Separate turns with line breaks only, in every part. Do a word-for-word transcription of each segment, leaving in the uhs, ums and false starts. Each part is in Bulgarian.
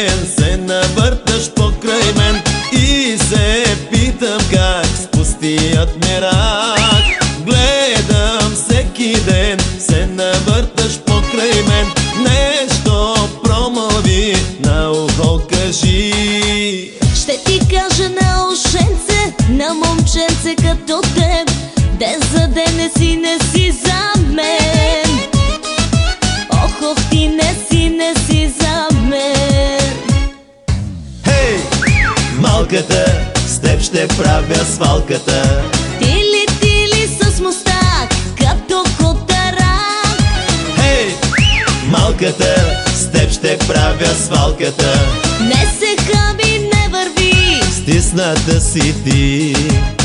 ден се навърташ покрай мен и се питам как с пустият ми рак. Гледам всеки ден се навърташ покрай мен, нещо промълви на ухо кажи.
Ще ти кажа на ушенце, на момченце като теб, ден за ден не си, не си за мен. Ох, ох, ти не си, не си за мен.
Хей, малката, с теб ще правя свалката.
Тили, тили с мустак, като котарак.
Хей, малката, с теб ще правя свалката.
Не се хаби, не върви,
стисната си ти.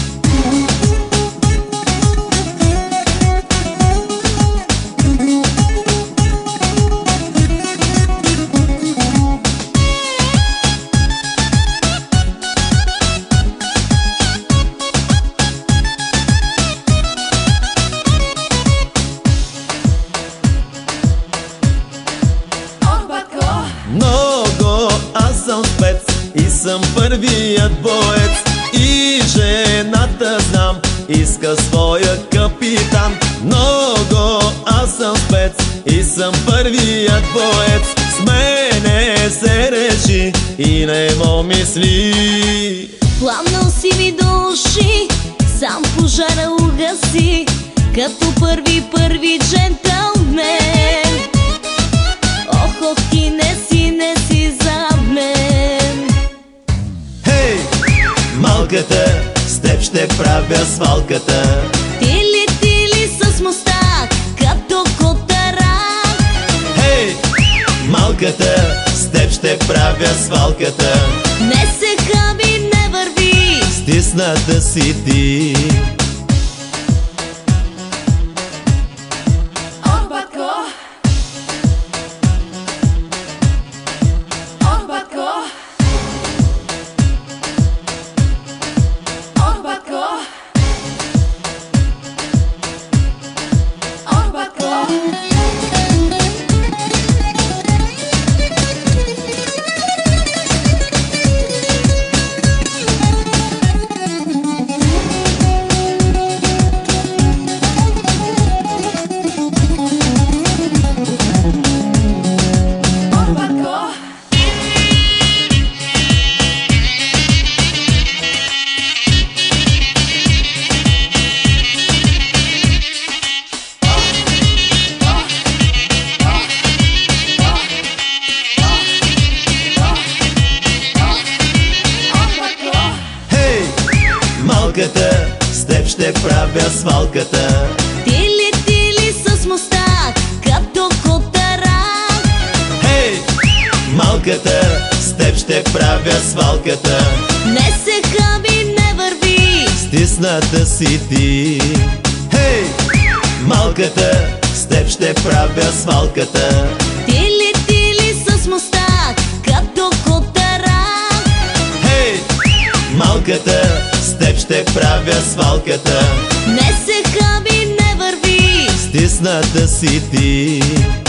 Много, аз съм спец и съм първият боец, и жената знам иска своя капитан. Много, аз съм спец и съм първият боец, с мене се реши и не мо мисли.
пламнал си ми до уши, сам пожара угаси, като първи, първи джентълмен. Ох, ох, ти не си, не си за мен.
Хей, малката, с теб ще правя свалката.
Тили, тили с мустак, като котарак.
Хей, малката, с теб ще правя свалката.
Не се хаби, не върви,
стисната си ти. Малката, с теб ще правя свалката.
Тили, тили с мустак, като котарак.
Хей, малката, с теб ще правя свалката.
Не се хаби, не върви,
стисната си ти. Хей, малката, с теб ще правя свалката.
Тили, тили с мустак, като котарак.
Хей, малката, с теб ще правя свалката.
Не се хаби, не върви,
стисната си ти.